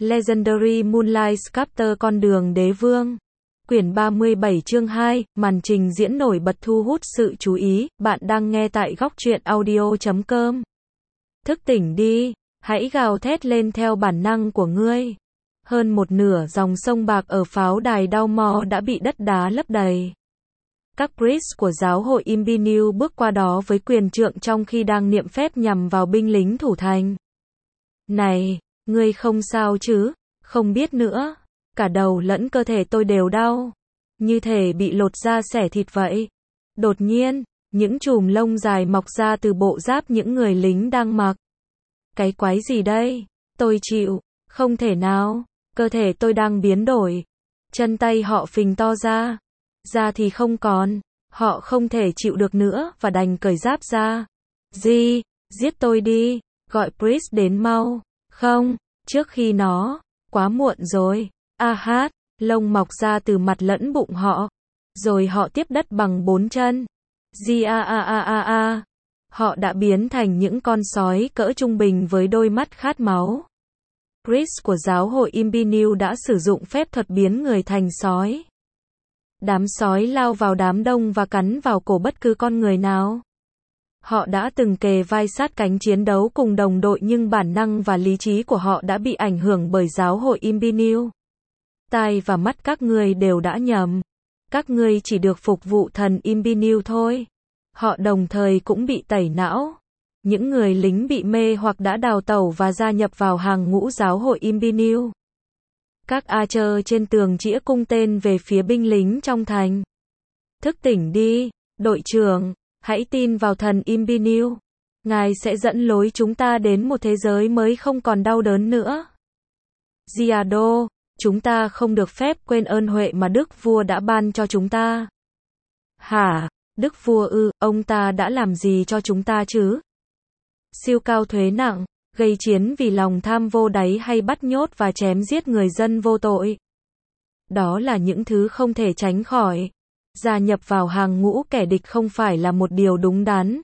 Legendary Moonlight Sculptor Con đường đế vương. Quyển 37 chương 2, màn trình diễn nổi bật thu hút sự chú ý, bạn đang nghe tại góc truyện audio.com. Thức tỉnh đi, hãy gào thét lên theo bản năng của ngươi. Hơn một nửa dòng sông bạc ở pháo đài Downmoor đã bị đất đá lấp đầy. Các priest của giáo hội Imbinew bước qua đó với quyền trượng trong khi đang niệm phép nhằm vào binh lính thủ thành. Này, ngươi không sao chứ? Không biết nữa. Cả đầu lẫn cơ thể tôi đều đau. Như thể bị lột da xẻ thịt vậy. Đột nhiên, những chùm lông dài mọc ra từ bộ giáp những người lính đang mặc. Cái quái gì đây? Tôi chịu. Không thể nào. Cơ thể tôi đang biến đổi. Chân tay họ phình to ra. Da thì không còn. Họ không thể chịu được nữa và đành cởi giáp ra. Giết tôi đi. Gọi priest đến mau. Không, trước khi nó. Quá muộn rồi. Lông mọc ra từ mặt lẫn bụng họ. Rồi họ tiếp đất bằng 4 chân. Họ đã biến thành những con sói cỡ trung bình với đôi mắt khát máu. Priest của giáo hội Imbinew đã sử dụng phép thuật biến người thành sói. Đám sói lao vào đám đông và cắn vào cổ bất cứ con người nào. Họ đã từng kề vai sát cánh chiến đấu cùng đồng đội nhưng bản năng và lý trí của họ đã bị ảnh hưởng bởi giáo hội Imbinew. Tai và mắt các ngươi đều đã nhầm. Các ngươi chỉ được phục vụ thần Imbinew thôi. Họ đồng thời cũng bị tẩy não. Những người lính bị mê hoặc đã đào tẩu và gia nhập vào hàng ngũ giáo hội Imbinew. Các archer trên tường chĩa cung tên về phía binh lính trong thành. Thức tỉnh đi, đội trưởng, hãy tin vào thần Imbinew. Ngài sẽ dẫn lối chúng ta đến một thế giới mới không còn đau đớn nữa. Giado, chúng ta không được phép quên ơn huệ mà Đức Vua đã ban cho chúng ta. Hả? Đức Vua ư, ông ta đã làm gì cho chúng ta chứ? Siêu cao thuế nặng, gây chiến vì lòng tham vô đáy hay bắt nhốt và chém giết người dân vô tội. Đó là những thứ không thể tránh khỏi. Gia nhập vào hàng ngũ kẻ địch không phải là một điều đúng đắn.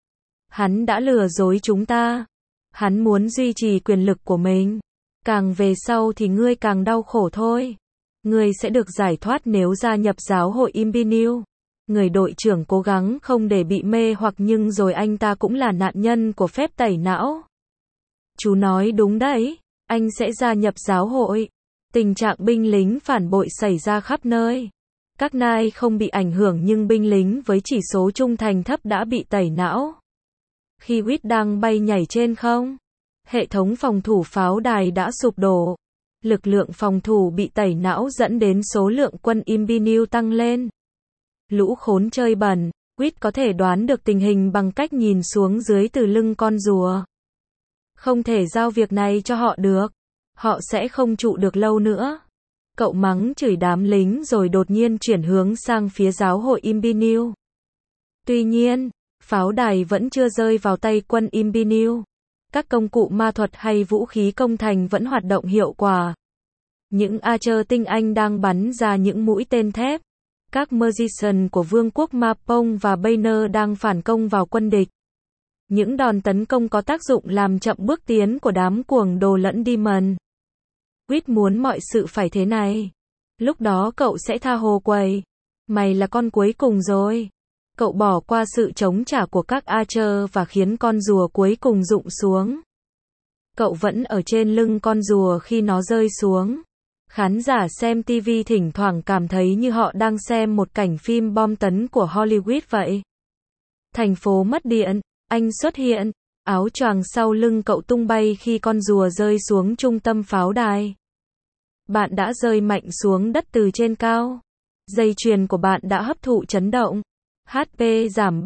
Hắn đã lừa dối chúng ta. Hắn muốn duy trì quyền lực của mình. Càng về sau thì ngươi càng đau khổ thôi. Ngươi sẽ được giải thoát nếu gia nhập giáo hội Imbinew. Người đội trưởng cố gắng không để bị mê hoặc nhưng rồi anh ta cũng là nạn nhân của phép tẩy não. Chú nói đúng đấy. Anh sẽ gia nhập giáo hội. Tình trạng binh lính phản bội xảy ra khắp nơi. Các nai không bị ảnh hưởng nhưng binh lính với chỉ số trung thành thấp đã bị tẩy não. Khi Whit đang bay nhảy trên không, hệ thống phòng thủ pháo đài đã sụp đổ. Lực lượng phòng thủ bị tẩy não dẫn đến số lượng quân Imbinew tăng lên. Lũ khốn chơi bẩn, Whit có thể đoán được tình hình bằng cách nhìn xuống dưới từ lưng con rùa. Không thể giao việc này cho họ được. Họ sẽ không trụ được lâu nữa. Cậu mắng chửi đám lính rồi đột nhiên chuyển hướng sang phía giáo hội Imbinew. Tuy nhiên, pháo đài vẫn chưa rơi vào tay quân Imbinew. Các công cụ ma thuật hay vũ khí công thành vẫn hoạt động hiệu quả. Những archer tinh anh đang bắn ra những mũi tên thép. Các magician của vương quốc Mapong và Banner đang phản công vào quân địch. Những đòn tấn công có tác dụng làm chậm bước tiến của đám cuồng đồ lẫn demon. Whit muốn mọi sự phải thế này. Lúc đó cậu sẽ tha hồ quầy. Mày là con cuối cùng rồi. Cậu bỏ qua sự chống trả của các archer và khiến con rùa cuối cùng rụng xuống. Cậu vẫn ở trên lưng con rùa khi nó rơi xuống. Khán giả xem TV thỉnh thoảng cảm thấy như họ đang xem một cảnh phim bom tấn của Hollywood vậy. Thành phố mất điện, anh xuất hiện. Áo choàng sau lưng cậu tung bay khi con rùa rơi xuống trung tâm pháo đài. Bạn đã rơi mạnh xuống đất từ trên cao. Dây chuyền của bạn đã hấp thụ chấn động. HP giảm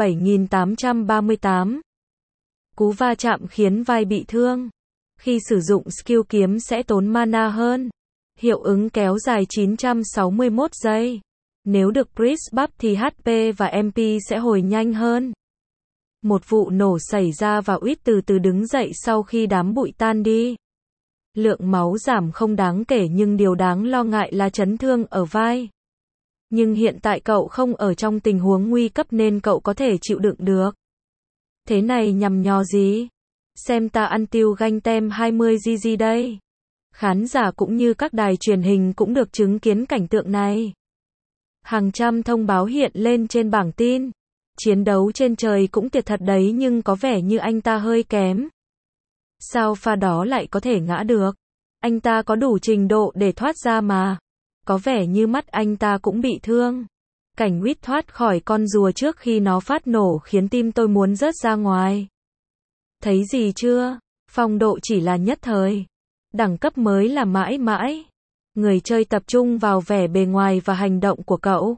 37.838. Cú va chạm khiến vai bị thương. Khi sử dụng skill kiếm sẽ tốn mana hơn. Hiệu ứng kéo dài 961 giây. Nếu được Priest buff thì HP và MP sẽ hồi nhanh hơn. Một vụ nổ xảy ra và Whit từ từ đứng dậy sau khi đám bụi tan đi. Lượng máu giảm không đáng kể nhưng điều đáng lo ngại là chấn thương ở vai. Nhưng hiện tại cậu không ở trong tình huống nguy cấp nên cậu có thể chịu đựng được. Thế này nhằm nhò gì? Xem ta ăn tiêu ganh tem 20 GG đây. Khán giả cũng như các đài truyền hình cũng được chứng kiến cảnh tượng này. Hàng trăm thông báo hiện lên trên bảng tin. Chiến đấu trên trời cũng tuyệt thật đấy nhưng có vẻ như anh ta hơi kém. Sao pha đó lại có thể ngã được? Anh ta có đủ trình độ để thoát ra mà. Có vẻ như mắt anh ta cũng bị thương. Cảnh Witt thoát khỏi con rùa trước khi nó phát nổ khiến tim tôi muốn rớt ra ngoài. Thấy gì chưa? Phong độ chỉ là nhất thời. Đẳng cấp mới là mãi mãi. Người chơi tập trung vào vẻ bề ngoài và hành động của cậu.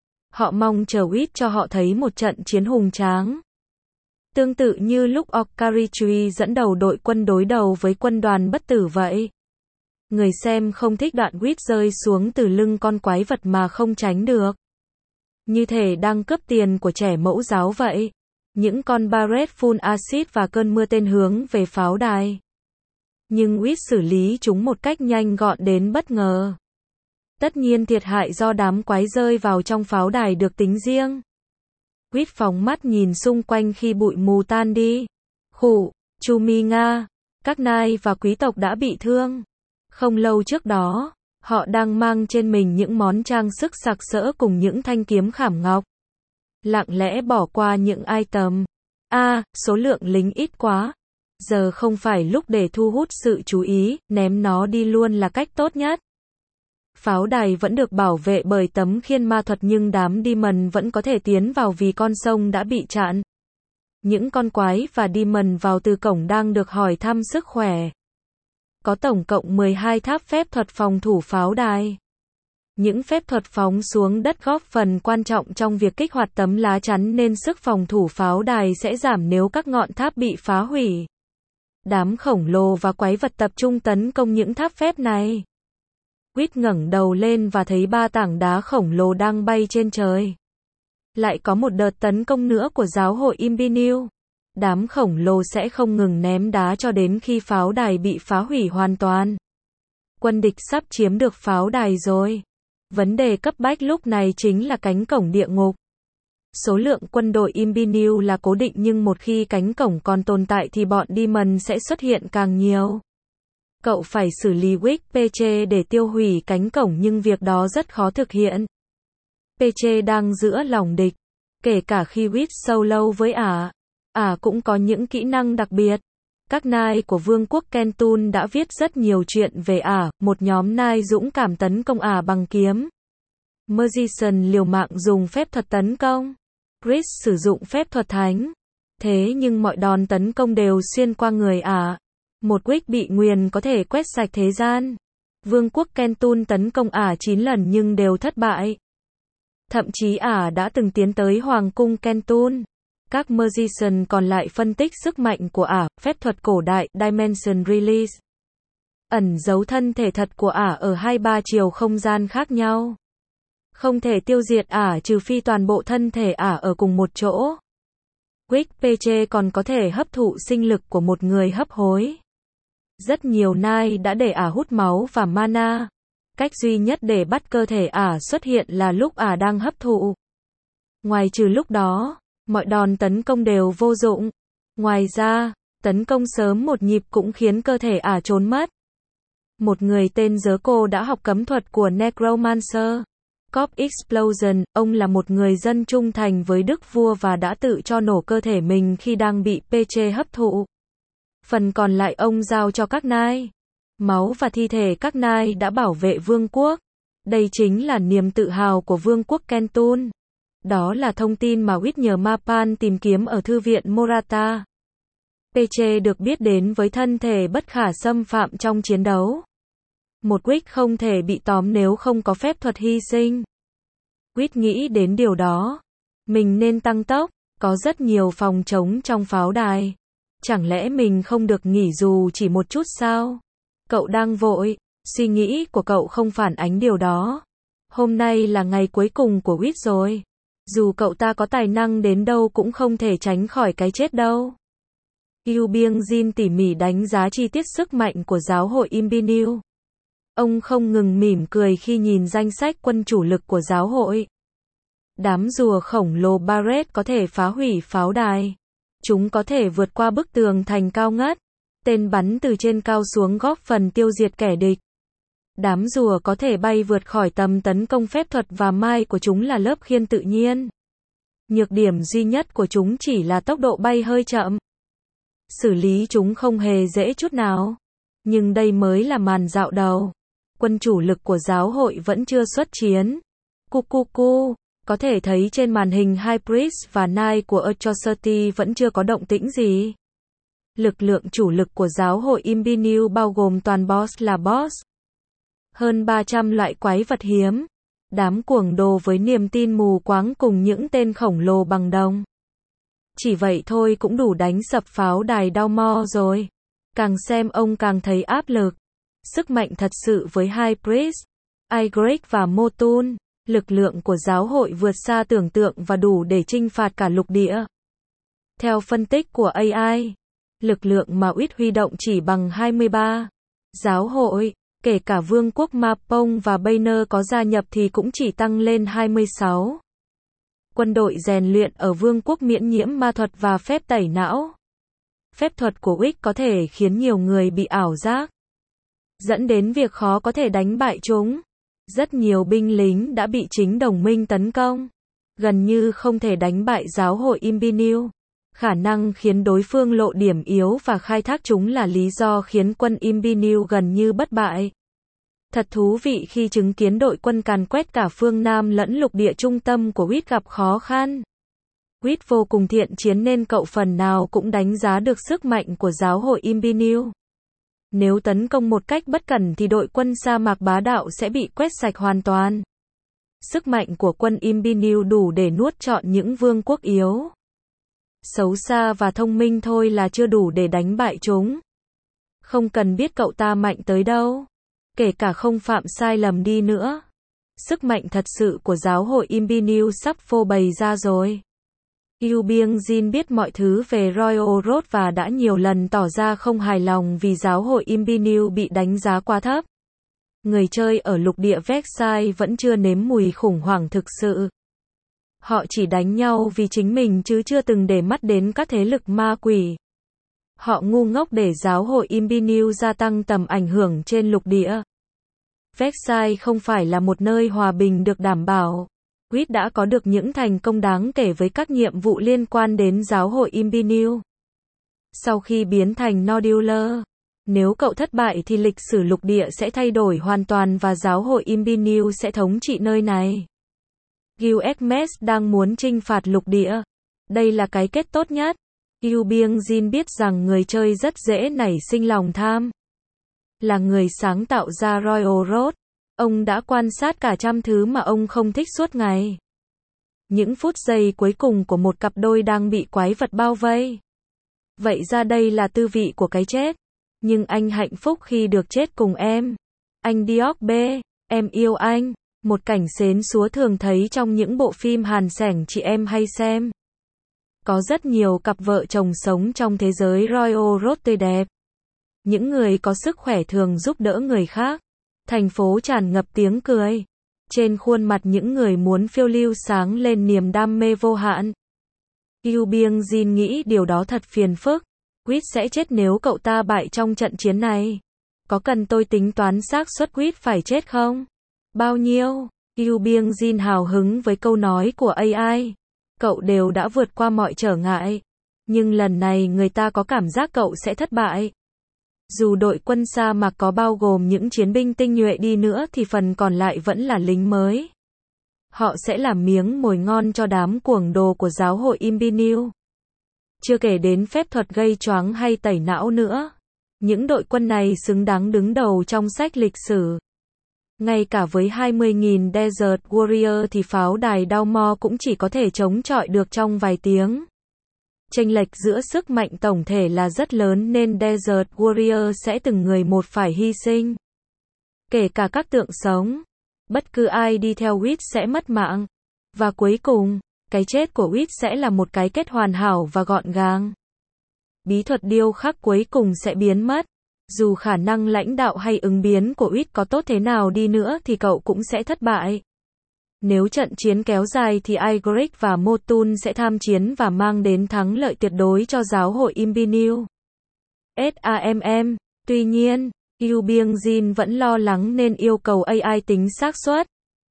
Họ mong chờ Witt cho họ thấy một trận chiến hùng tráng. Tương tự như lúc Okarichi dẫn đầu đội quân đối đầu với quân đoàn bất tử vậy. Người xem không thích đoạn Witt rơi xuống từ lưng con quái vật mà không tránh được. Như thể đang cướp tiền của trẻ mẫu giáo vậy. Những con Barret phun axit và cơn mưa tên hướng về pháo đài. Nhưng Witt xử lý chúng một cách nhanh gọn đến bất ngờ. Tất nhiên thiệt hại do đám quái rơi vào trong pháo đài được tính riêng. Witt phóng mắt nhìn xung quanh khi bụi mù tan đi. Khủ, Chumi Nga, các nai và quý tộc đã bị thương. Không lâu trước đó, họ đang mang trên mình những món trang sức sặc sỡ cùng những thanh kiếm khảm ngọc. Lặng lẽ bỏ qua những item. Số lượng lính ít quá. Giờ không phải lúc để thu hút sự chú ý, ném nó đi luôn là cách tốt nhất. Pháo đài vẫn được bảo vệ bởi tấm khiên ma thuật nhưng đám demon vẫn có thể tiến vào vì con sông đã bị chặn. Những con quái và demon vào từ cổng đang được hỏi thăm sức khỏe. Có tổng cộng 12 tháp phép thuật phòng thủ pháo đài. Những phép thuật phóng xuống đất góp phần quan trọng trong việc kích hoạt tấm lá chắn nên sức phòng thủ pháo đài sẽ giảm nếu các ngọn tháp bị phá hủy. Đám khổng lồ và quái vật tập trung tấn công những tháp phép này. Witt ngẩng đầu lên và thấy 3 tảng đá khổng lồ đang bay trên trời. Lại có một đợt tấn công nữa của giáo hội Imbiniu. Đám khổng lồ sẽ không ngừng ném đá cho đến khi pháo đài bị phá hủy hoàn toàn. Quân địch sắp chiếm được pháo đài rồi. Vấn đề cấp bách lúc này chính là cánh cổng địa ngục. Số lượng quân đội Imbiniu là cố định nhưng một khi cánh cổng còn tồn tại thì bọn demon sẽ xuất hiện càng nhiều. Cậu phải xử lý Wick Peche để tiêu hủy cánh cổng nhưng việc đó rất khó thực hiện. Peche đang giữa lòng địch. Kể cả khi Witt solo với ả cũng có những kỹ năng đặc biệt. Các nai của Vương quốc Kentun đã viết rất nhiều chuyện về một nhóm nai dũng cảm tấn công bằng kiếm. Magician liều mạng dùng phép thuật tấn công. Chris sử dụng phép thuật thánh. Thế nhưng mọi đòn tấn công đều xuyên qua người Một Wick bị nguyền có thể quét sạch thế gian. Vương quốc Kentun tấn công 9 lần nhưng đều thất bại. Thậm chí đã từng tiến tới Hoàng cung Kentun. Các Magician còn lại phân tích sức mạnh của phép thuật cổ đại Dimension Release. Ẩn giấu thân thể thật của ở 2-3 chiều không gian khác nhau. Không thể tiêu diệt trừ phi toàn bộ thân thể ở cùng một chỗ. Wick Peche còn có thể hấp thụ sinh lực của một người hấp hối. Rất nhiều nai đã để hút máu và mana. Cách duy nhất để bắt cơ thể xuất hiện là lúc đang hấp thụ. Ngoài trừ lúc đó, mọi đòn tấn công đều vô dụng. Ngoài ra, tấn công sớm một nhịp cũng khiến cơ thể trốn mất. Một người tên Zerko đã học cấm thuật của Necromancer. Corp Explosion, ông là một người dân trung thành với đức vua và đã tự cho nổ cơ thể mình khi đang bị Peche hấp thụ. Phần còn lại ông giao cho các nai. Máu và thi thể các nai đã bảo vệ vương quốc. Đây chính là niềm tự hào của vương quốc Kentun. Đó là thông tin mà Witt nhờ Mapan tìm kiếm ở thư viện Morata. Peche được biết đến với thân thể bất khả xâm phạm trong chiến đấu. Một Wick không thể bị tóm nếu không có phép thuật hy sinh. Witt nghĩ đến điều đó. Mình nên tăng tốc, có rất nhiều phòng trống trong pháo đài. Chẳng lẽ mình không được nghỉ dù chỉ một chút sao? Cậu đang vội, suy nghĩ của cậu không phản ánh điều đó. Hôm nay là ngày cuối cùng của Witt rồi. Dù cậu ta có tài năng đến đâu cũng không thể tránh khỏi cái chết đâu. Yu Bieng Jin tỉ mỉ đánh giá chi tiết sức mạnh của giáo hội Imbiniu. Ông không ngừng mỉm cười khi nhìn danh sách quân chủ lực của giáo hội. Đám rùa khổng lồ Barret có thể phá hủy pháo đài. Chúng có thể vượt qua bức tường thành cao ngất. tên bắn từ trên cao xuống góp phần tiêu diệt kẻ địch. Đám rùa có thể bay vượt khỏi tầm tấn công phép thuật và mai của chúng là lớp khiên tự nhiên. Nhược điểm duy nhất của chúng chỉ là tốc độ bay hơi chậm. Xử lý chúng không hề dễ chút nào. Nhưng đây mới là màn dạo đầu. Quân chủ lực của giáo hội vẫn chưa xuất chiến. Cucucu, có thể thấy trên màn hình hai Priest và Knight của Atrocity vẫn chưa có động tĩnh gì. Lực lượng chủ lực của giáo hội Imbinew bao gồm toàn boss là boss. Hơn 300 loại quái vật hiếm. Đám cuồng đồ với niềm tin mù quáng cùng những tên khổng lồ bằng đồng. Chỉ vậy thôi cũng đủ đánh sập pháo đài Dalmor rồi. Càng xem ông càng thấy áp lực. Sức mạnh thật sự với hai Priest, Ygritte và Mortul, lực lượng của giáo hội vượt xa tưởng tượng và đủ để chinh phạt cả lục địa. Theo phân tích của AI, lực lượng mà Uýt huy động chỉ bằng 23. Giáo hội, kể cả vương quốc Mapong và Banner có gia nhập thì cũng chỉ tăng lên 26. Quân đội rèn luyện ở vương quốc miễn nhiễm ma thuật và phép tẩy não. Phép thuật của Uýt có thể khiến nhiều người bị ảo giác, dẫn đến việc khó có thể đánh bại chúng. Rất nhiều binh lính đã bị chính đồng minh tấn công. Gần như không thể đánh bại giáo hội Imbinew. Khả năng khiến đối phương lộ điểm yếu và khai thác chúng là lý do khiến quân Imbinew gần như bất bại. Thật thú vị khi chứng kiến đội quân càn quét cả phương Nam lẫn lục địa trung tâm của Uýt gặp khó khăn. Uýt vô cùng thiện chiến nên cậu phần nào cũng đánh giá được sức mạnh của giáo hội Imbinew. Nếu tấn công một cách bất cẩn thì đội quân sa mạc bá đạo sẽ bị quét sạch hoàn toàn. Sức mạnh của quân Imbinew đủ để nuốt trọn những vương quốc yếu. Xấu xa và thông minh thôi là chưa đủ để đánh bại chúng. Không cần biết cậu ta mạnh tới đâu. Kể cả không phạm sai lầm đi nữa. Sức mạnh thật sự của giáo hội Imbinew sắp phô bày ra rồi. Yu Bieng-jin biết mọi thứ về Royal Road và đã nhiều lần tỏ ra không hài lòng vì giáo hội Imbinew bị đánh giá quá thấp. Người chơi ở lục địa Versailles vẫn chưa nếm mùi khủng hoảng thực sự. Họ chỉ đánh nhau vì chính mình chứ chưa từng để mắt đến các thế lực ma quỷ. Họ ngu ngốc để giáo hội Imbinew gia tăng tầm ảnh hưởng trên lục địa. Versailles không phải là một nơi hòa bình được đảm bảo. Uýt đã có được những thành công đáng kể với các nhiệm vụ liên quan đến giáo hội Imbinew. Sau khi biến thành Nodular, nếu cậu thất bại thì lịch sử lục địa sẽ thay đổi hoàn toàn và giáo hội Imbinew sẽ thống trị nơi này. Gilgamesh đang muốn chinh phạt lục địa. Đây là cái kết tốt nhất. Yu Bieng-jin biết rằng người chơi rất dễ nảy sinh lòng tham. Là người sáng tạo ra Royal Road, ông đã quan sát cả trăm thứ mà ông không thích suốt ngày. Những phút giây cuối cùng của một cặp đôi đang bị quái vật bao vây. Vậy ra đây là tư vị của cái chết. Nhưng anh hạnh phúc khi được chết cùng em. Anh Diok B, em yêu anh. Một cảnh xến xúa thường thấy trong những bộ phim hàn sẻng chị em hay xem. Có rất nhiều cặp vợ chồng sống trong thế giới Royal Road tươi đẹp. Những người có sức khỏe thường giúp đỡ người khác. Thành phố tràn ngập tiếng cười. Trên khuôn mặt những người muốn phiêu lưu sáng lên niềm đam mê vô hạn. Yu Bieng-jin nghĩ điều đó thật phiền phức. Uýt sẽ chết nếu cậu ta bại trong trận chiến này. Có cần tôi tính toán xác suất Uýt phải chết không? Bao nhiêu? Yu Bieng-jin hào hứng với câu nói của AI. Cậu đều đã vượt qua mọi trở ngại. Nhưng lần này người ta có cảm giác cậu sẽ thất bại. Dù đội quân sa mạc có bao gồm những chiến binh tinh nhuệ đi nữa thì phần còn lại vẫn là lính mới. Họ sẽ làm miếng mồi ngon cho đám cuồng đồ của giáo hội Imbinew. Chưa kể đến phép thuật gây choáng hay tẩy não nữa. Những đội quân này xứng đáng đứng đầu trong sách lịch sử. Ngay cả với 20.000 Desert Warrior thì pháo đài Dalmor cũng chỉ có thể chống chọi được trong vài tiếng. Chênh lệch giữa sức mạnh tổng thể là rất lớn nên Desert Warrior sẽ từng người một phải hy sinh. Kể cả các tượng sống. Bất cứ ai đi theo Uýt sẽ mất mạng. Và cuối cùng, cái chết của Uýt sẽ là một cái kết hoàn hảo và gọn gàng. Bí thuật điêu khắc cuối cùng sẽ biến mất. Dù khả năng lãnh đạo hay ứng biến của Uýt có tốt thế nào đi nữa thì cậu cũng sẽ thất bại. Nếu trận chiến kéo dài thì Ygritte và Mortul sẽ tham chiến và mang đến thắng lợi tuyệt đối cho giáo hội Imbinew. SAMM. Tuy nhiên, Yu Byung-jin vẫn lo lắng nên yêu cầu AI tính xác suất.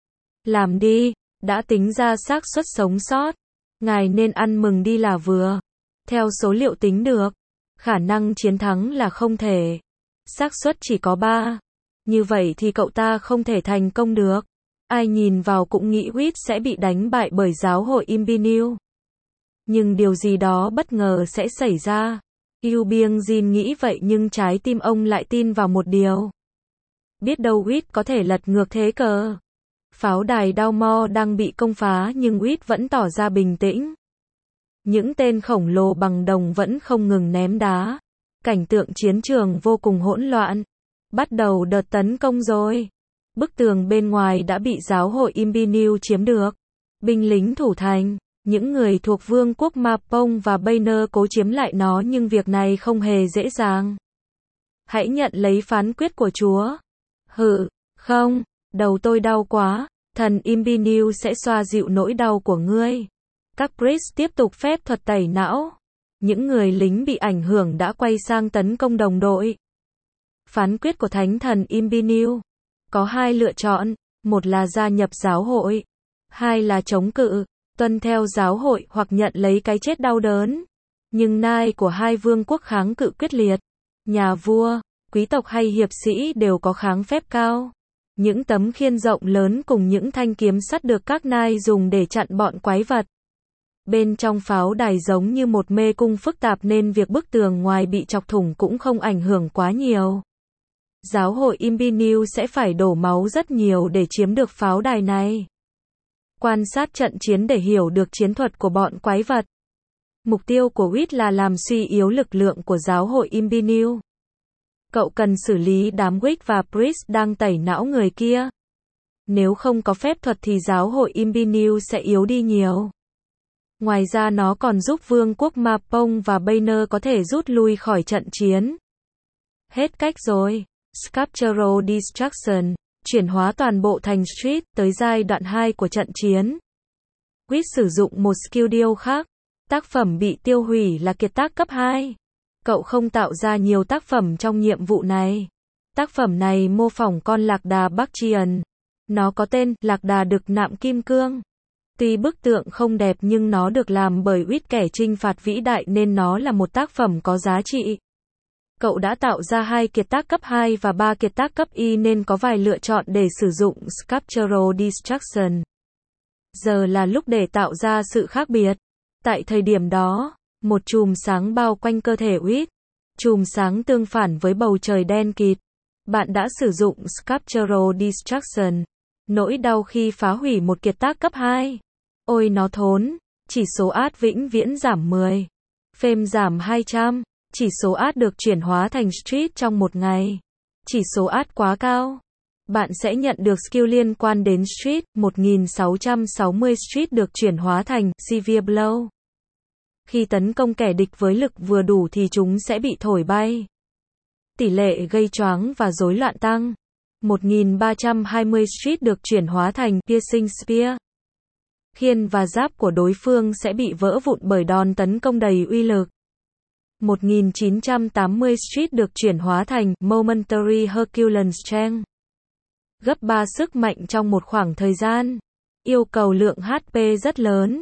Làm đi, đã tính ra xác suất sống sót. Ngài nên ăn mừng đi là vừa. Theo số liệu tính được, khả năng chiến thắng là không thể. Xác suất chỉ có 3. Như vậy thì cậu ta không thể thành công được. Ai nhìn vào cũng nghĩ Reed sẽ bị đánh bại bởi giáo hội Imbinew. Nhưng điều gì đó bất ngờ sẽ xảy ra. Yu Byung-jin nghĩ vậy nhưng trái tim ông lại tin vào một điều. Biết đâu Reed có thể lật ngược thế cờ. Pháo đài Dalmor đang bị công phá nhưng Reed vẫn tỏ ra bình tĩnh. Những tên khổng lồ bằng đồng vẫn không ngừng ném đá. Cảnh tượng chiến trường vô cùng hỗn loạn. Bắt đầu đợt tấn công rồi. Bức tường bên ngoài đã bị giáo hội Imbinew chiếm được. Binh lính thủ thành, những người thuộc vương quốc Mapong và Banner cố chiếm lại nó nhưng việc này không hề dễ dàng. Hãy nhận lấy phán quyết của Chúa. Không, đầu tôi đau quá, thần Imbinew sẽ xoa dịu nỗi đau của ngươi. Các priest tiếp tục phép thuật tẩy não. Những người lính bị ảnh hưởng đã quay sang tấn công đồng đội. Phán quyết của thánh thần Imbinew. Có 2 lựa chọn, một là gia nhập giáo hội, 2 là chống cự, tuân theo giáo hội hoặc nhận lấy cái chết đau đớn. Nhưng nai của 2 vương quốc kháng cự quyết liệt. Nhà vua, quý tộc hay hiệp sĩ đều có kháng phép cao. Những tấm khiên rộng lớn cùng những thanh kiếm sắt được các nai dùng để chặn bọn quái vật. Bên trong pháo đài giống như một mê cung phức tạp nên việc bức tường ngoài bị chọc thủng cũng không ảnh hưởng quá nhiều. Giáo hội Imbinew sẽ phải đổ máu rất nhiều để chiếm được pháo đài này. Quan sát trận chiến để hiểu được chiến thuật của bọn quái vật. Mục tiêu của Reed là làm suy yếu lực lượng của giáo hội Imbinew. Cậu cần xử lý đám Wig và Priest đang tẩy não người kia. Nếu không có phép thuật thì giáo hội Imbinew sẽ yếu đi nhiều. Ngoài ra nó còn giúp vương quốc Mapong và Banner có thể rút lui khỏi trận chiến. Hết cách rồi. Sculptural Destruction, chuyển hóa toàn bộ thành street, tới giai đoạn 2 của trận chiến. Reed sử dụng một skill điêu khác. Tác phẩm bị tiêu hủy là kiệt tác cấp 2. Cậu không tạo ra nhiều tác phẩm trong nhiệm vụ này. Tác phẩm này mô phỏng con lạc đà Bakchian. Nó có tên lạc đà đực nạm kim cương. Tuy bức tượng không đẹp nhưng nó được làm bởi Reed, kẻ trinh phạt vĩ đại, nên nó là một tác phẩm có giá trị. Cậu đã tạo ra 2 kiệt tác cấp 2 và 3 kiệt tác cấp Y nên có vài lựa chọn để sử dụng Sculptural Destruction. Giờ là lúc để tạo ra sự khác biệt. Tại thời điểm đó, một chùm sáng bao quanh cơ thể Reed. Chùm sáng tương phản với bầu trời đen kịt. Bạn đã sử dụng Sculptural Destruction. Nỗi đau khi phá hủy một kiệt tác cấp 2. Ôi nó thốn. Chỉ số át vĩnh viễn giảm 10. Phêm giảm 200. Chỉ số át được chuyển hóa thành street trong một ngày. Chỉ số át quá cao. Bạn sẽ nhận được skill liên quan đến street. 1660 street được chuyển hóa thành severe blow. Khi tấn công kẻ địch với lực vừa đủ thì chúng sẽ bị thổi bay. Tỷ lệ gây choáng và rối loạn tăng. 1320 street được chuyển hóa thành piercing spear. Khiên và giáp của đối phương sẽ bị vỡ vụn bởi đòn tấn công đầy uy lực. 1980 street được chuyển hóa thành momentary Herculean strength. Gấp 3 sức mạnh trong một khoảng thời gian. Yêu cầu lượng HP rất lớn.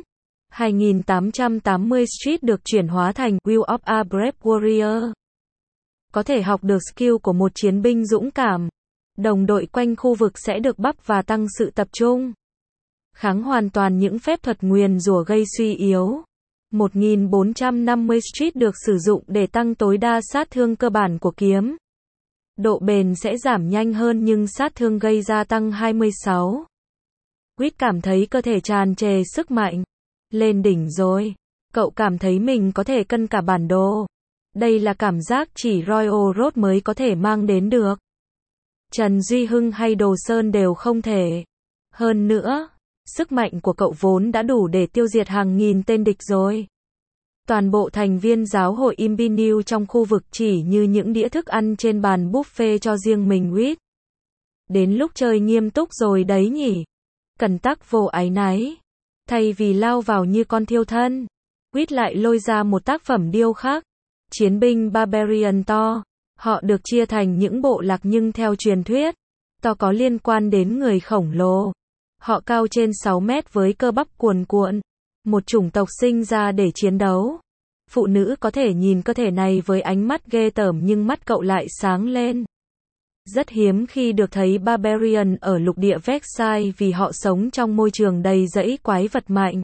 2880 street được chuyển hóa thành Will of a Brave Warrior. Có thể học được skill của một chiến binh dũng cảm. Đồng đội quanh khu vực sẽ được bắp và tăng sự tập trung. Kháng hoàn toàn những phép thuật nguyền rủa gây suy yếu. 1450 street được sử dụng để tăng tối đa sát thương cơ bản của kiếm. Độ bền sẽ giảm nhanh hơn nhưng sát thương gây ra tăng 26. Reed cảm thấy cơ thể tràn trề sức mạnh. Lên đỉnh rồi. Cậu cảm thấy mình có thể cân cả bản đồ. Đây là cảm giác chỉ Royal Road mới có thể mang đến được. Trần Duy Hưng hay Đồ Sơn đều không thể. Hơn nữa, sức mạnh của cậu vốn đã đủ để tiêu diệt hàng nghìn tên địch rồi. Toàn bộ thành viên giáo hội Imbinew trong khu vực chỉ như những đĩa thức ăn trên bàn buffet cho riêng mình Reed. Đến lúc chơi nghiêm túc rồi đấy nhỉ. Cần tắc vô áy náy. Thay vì lao vào như con thiêu thân, Reed lại lôi ra một tác phẩm điêu khắc. Chiến binh Barbarian to. Họ được chia thành những bộ lạc nhưng theo truyền thuyết, to có liên quan đến người khổng lồ. Họ cao trên 6 mét với cơ bắp cuồn cuộn. Một chủng tộc sinh ra để chiến đấu. Phụ nữ có thể nhìn cơ thể này với ánh mắt ghê tởm nhưng mắt cậu lại sáng lên. Rất hiếm khi được thấy Barbarian ở lục địa Vexai vì họ sống trong môi trường đầy rẫy quái vật mạnh.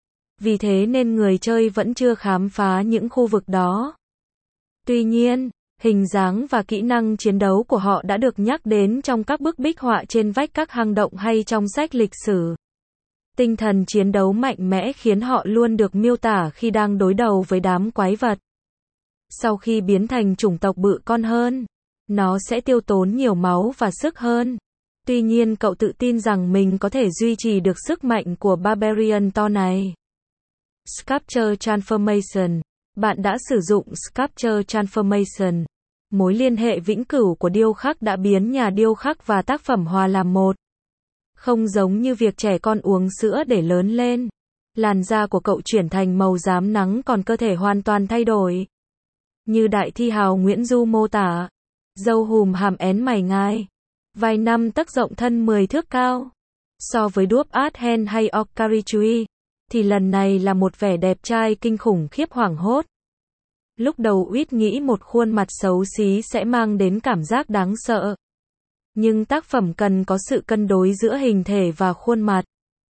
Vì thế nên người chơi vẫn chưa khám phá những khu vực đó. Tuy nhiên, hình dáng và kỹ năng chiến đấu của họ đã được nhắc đến trong các bức bích họa trên vách các hang động hay trong sách lịch sử. Tinh thần chiến đấu mạnh mẽ khiến họ luôn được miêu tả khi đang đối đầu với đám quái vật. Sau khi biến thành chủng tộc bự con hơn, nó sẽ tiêu tốn nhiều máu và sức hơn. Tuy nhiên cậu tự tin rằng mình có thể duy trì được sức mạnh của Barbarian to này. Sculpture Transformation. Bạn đã sử dụng Sculpture Transformation. Mối liên hệ vĩnh cửu của điêu khắc đã biến nhà điêu khắc và tác phẩm hòa làm một. Không giống như việc trẻ con uống sữa để lớn lên. Làn da của cậu chuyển thành màu rám nắng còn cơ thể hoàn toàn thay đổi. Như đại thi hào Nguyễn Du mô tả. Râu hùm hàm én mày ngai. Vai 5 tấc rộng thân 10 thước cao. So với Dwarf Athen hay Okarichui, thì lần này là một vẻ đẹp trai kinh khủng khiếp hoảng hốt. Lúc đầu Uyết nghĩ một khuôn mặt xấu xí sẽ mang đến cảm giác đáng sợ. Nhưng tác phẩm cần có sự cân đối giữa hình thể và khuôn mặt.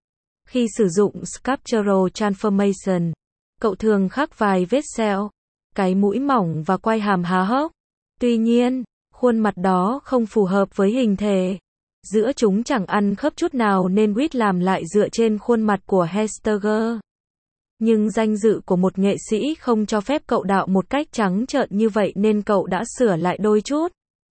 Khi sử dụng Sculptural Transformation, cậu thường khắc vài vết sẹo, cái mũi mỏng và quai hàm há hốc. Tuy nhiên, khuôn mặt đó không phù hợp với hình thể. Giữa chúng chẳng ăn khớp chút nào nên Uyết làm lại dựa trên khuôn mặt của Hesteger. Nhưng danh dự của một nghệ sĩ không cho phép cậu đạo một cách trắng trợn như vậy nên cậu đã sửa lại đôi chút.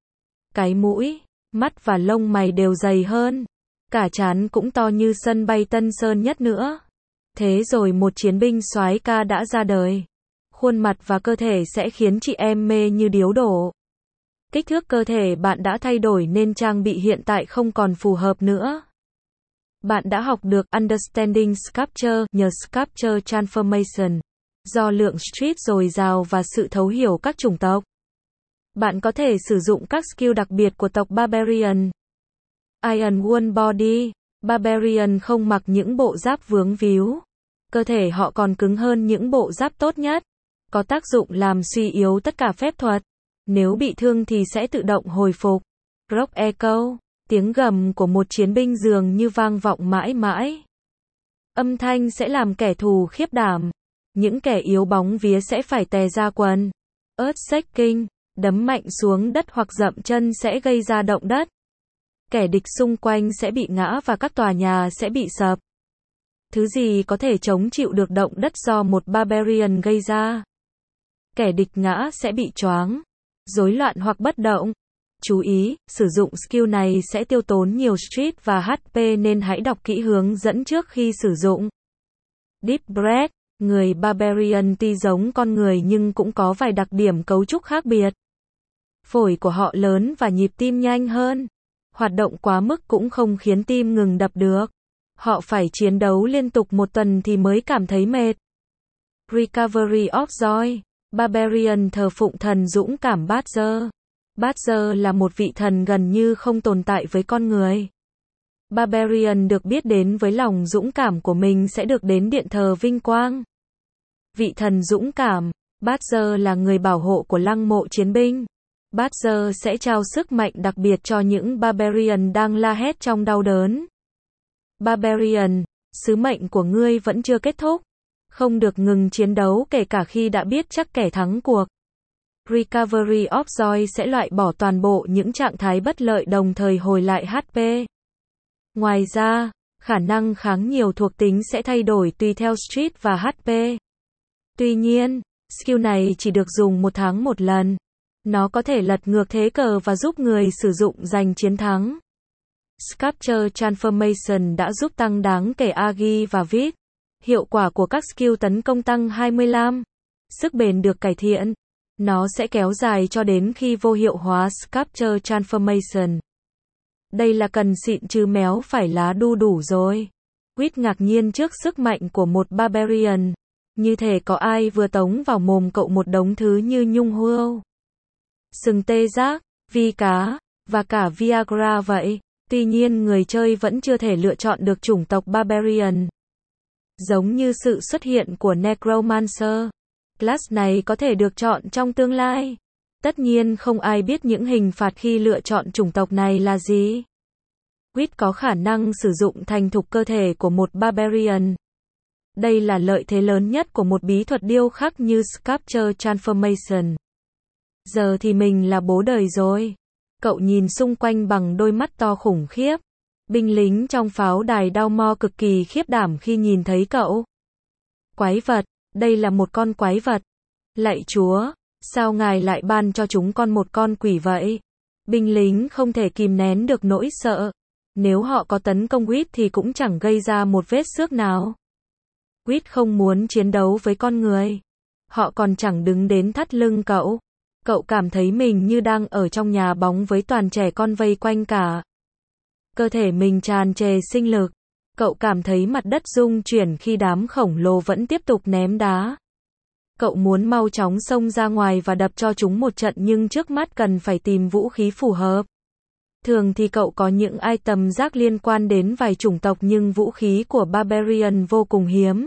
Cái mũi, mắt và lông mày đều dày hơn. Cả trán cũng to như sân bay Tân Sơn Nhất nữa. Thế rồi một chiến binh soái ca đã ra đời. Khuôn mặt và cơ thể sẽ khiến chị em mê như điếu đổ. Kích thước cơ thể bạn đã thay đổi nên trang bị hiện tại không còn phù hợp nữa. Bạn đã học được Understanding Sculpture nhờ Sculpture Transformation. Do lượng street dồi dào và sự thấu hiểu các chủng tộc, bạn có thể sử dụng các skill đặc biệt của tộc Barbarian. Iron One Body. Barbarian không mặc những bộ giáp vướng víu. Cơ thể họ còn cứng hơn những bộ giáp tốt nhất. Có tác dụng làm suy yếu tất cả phép thuật. Nếu bị thương thì sẽ tự động hồi phục. Rock Echo. Tiếng gầm của một chiến binh dường như vang vọng mãi mãi. Âm thanh sẽ làm kẻ thù khiếp đảm. Những kẻ yếu bóng vía sẽ phải tè ra quần. Earthshaking. Đấm mạnh xuống đất hoặc dậm chân sẽ gây ra động đất. Kẻ địch xung quanh sẽ bị ngã và các tòa nhà sẽ bị sập. Thứ gì có thể chống chịu được động đất do một Barbarian gây ra? Kẻ địch ngã sẽ bị choáng, rối loạn hoặc bất động. Chú ý, sử dụng skill này sẽ tiêu tốn nhiều street và HP nên hãy đọc kỹ hướng dẫn trước khi sử dụng. Deep Breath. Người Barbarian tuy giống con người nhưng cũng có vài đặc điểm cấu trúc khác biệt. Phổi của họ lớn và nhịp tim nhanh hơn. Hoạt động quá mức cũng không khiến tim ngừng đập được. Họ phải chiến đấu liên tục một tuần thì mới cảm thấy mệt. Recovery of Joy. Barbarian thờ phụng thần dũng cảm Badger. Badger là một vị thần gần như không tồn tại với con người. Barbarian được biết đến với lòng dũng cảm của mình sẽ được đến điện thờ vinh quang. Vị thần dũng cảm, Badger là người bảo hộ của lăng mộ chiến binh. Badger sẽ trao sức mạnh đặc biệt cho những Barbarian đang la hét trong đau đớn. Barbarian, sứ mệnh của ngươi vẫn chưa kết thúc. Không được ngừng chiến đấu kể cả khi đã biết chắc kẻ thắng cuộc. Recovery of Joy sẽ loại bỏ toàn bộ những trạng thái bất lợi đồng thời hồi lại HP. Ngoài ra, khả năng kháng nhiều thuộc tính sẽ thay đổi tùy theo street và HP. Tuy nhiên, skill này chỉ được dùng một tháng một lần. Nó có thể lật ngược thế cờ và giúp người sử dụng giành chiến thắng. Sculpture Transformation đã giúp tăng đáng kể Agi và Vit. Hiệu quả của các skill tấn công tăng 25. Sức bền được cải thiện. Nó sẽ kéo dài cho đến khi vô hiệu hóa Sculpture Transformation. Đây là cần xịn chứ méo phải lá đu đủ rồi. Quýt ngạc nhiên trước sức mạnh của một Barbarian. Như thể có ai vừa tống vào mồm cậu một đống thứ như nhung hươu, sừng tê giác, vi cá, và cả Viagra vậy. Tuy nhiên người chơi vẫn chưa thể lựa chọn được chủng tộc Barbarian. Giống như sự xuất hiện của Necromancer, class này có thể được chọn trong tương lai. Tất nhiên không ai biết những hình phạt khi lựa chọn chủng tộc này là gì. Quýt có khả năng sử dụng thành thục cơ thể của một Barbarian. Đây là lợi thế lớn nhất của một bí thuật điêu khắc như Sculpture Transformation. Giờ thì mình là bố đời rồi. Cậu nhìn xung quanh bằng đôi mắt to khủng khiếp. Binh lính trong pháo đài Dalmor cực kỳ khiếp đảm khi nhìn thấy cậu. Quái vật, đây là một con quái vật. Lạy Chúa, sao ngài lại ban cho chúng con một con quỷ vậy? Binh lính không thể kìm nén được nỗi sợ. Nếu họ có tấn công Quýt thì cũng chẳng gây ra một vết xước nào. Quýt không muốn chiến đấu với con người. Họ còn chẳng đứng đến thắt lưng cậu. Cậu cảm thấy mình như đang ở trong nhà bóng với toàn trẻ con vây quanh cả. Cơ thể mình tràn trề sinh lực. Cậu cảm thấy mặt đất rung chuyển khi đám khổng lồ vẫn tiếp tục ném đá. Cậu muốn mau chóng xông ra ngoài và đập cho chúng một trận nhưng trước mắt cần phải tìm vũ khí phù hợp. Thường thì cậu có những item rác liên quan đến vài chủng tộc nhưng vũ khí của Barbarian vô cùng hiếm.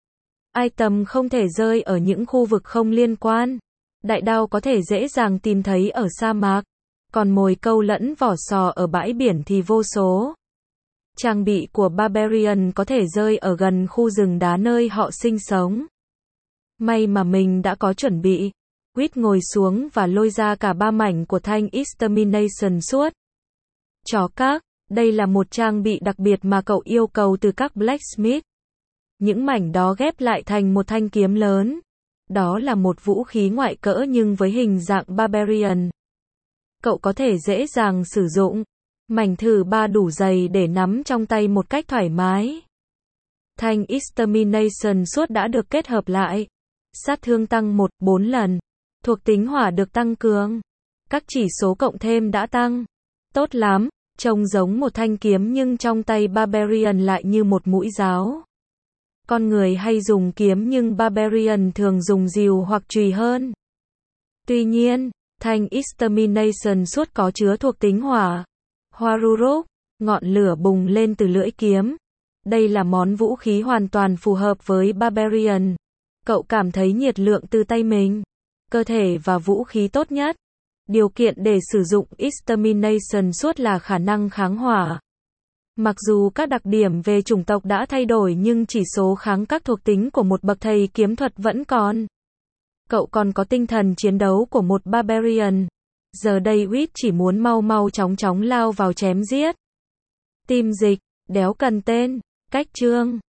Item không thể rơi ở những khu vực không liên quan. Đại đao có thể dễ dàng tìm thấy ở sa mạc. Còn mồi câu lẫn vỏ sò ở bãi biển thì vô số. Trang bị của Barbarian có thể rơi ở gần khu rừng đá nơi họ sinh sống. May mà mình đã có chuẩn bị. Quýt ngồi xuống và lôi ra cả 3 mảnh của thanh Extermination Sword. Chó các, đây là một trang bị đặc biệt mà cậu yêu cầu từ các blacksmith. Những mảnh đó ghép lại thành một thanh kiếm lớn. Đó là một vũ khí ngoại cỡ nhưng với hình dạng Barbarian. Cậu có thể dễ dàng sử dụng. Mảnh thử 3 đủ dày để nắm trong tay một cách thoải mái. Thanh Extermination Sword đã được kết hợp lại. Sát thương tăng 1-4 lần. Thuộc tính hỏa được tăng cường. Các chỉ số cộng thêm đã tăng. Tốt lắm, trông giống một thanh kiếm nhưng trong tay Barbarian lại như một mũi giáo. Con người hay dùng kiếm nhưng Barbarian thường dùng rìu hoặc chùy hơn. Tuy nhiên, thanh Extermination Sword có chứa thuộc tính hỏa. Horurok, ngọn lửa bùng lên từ lưỡi kiếm. Đây là món vũ khí hoàn toàn phù hợp với Barbarian. Cậu cảm thấy nhiệt lượng từ tay mình. Cơ thể và vũ khí tốt nhất. Điều kiện để sử dụng Extermination Sword là khả năng kháng hỏa. Mặc dù các đặc điểm về chủng tộc đã thay đổi nhưng chỉ số kháng các thuộc tính của một bậc thầy kiếm thuật vẫn còn. Cậu còn có tinh thần chiến đấu của một Barbarian. Giờ đây Quýt chỉ muốn mau chóng lao vào chém giết. Tim dịch, đéo cần tên, cách chương.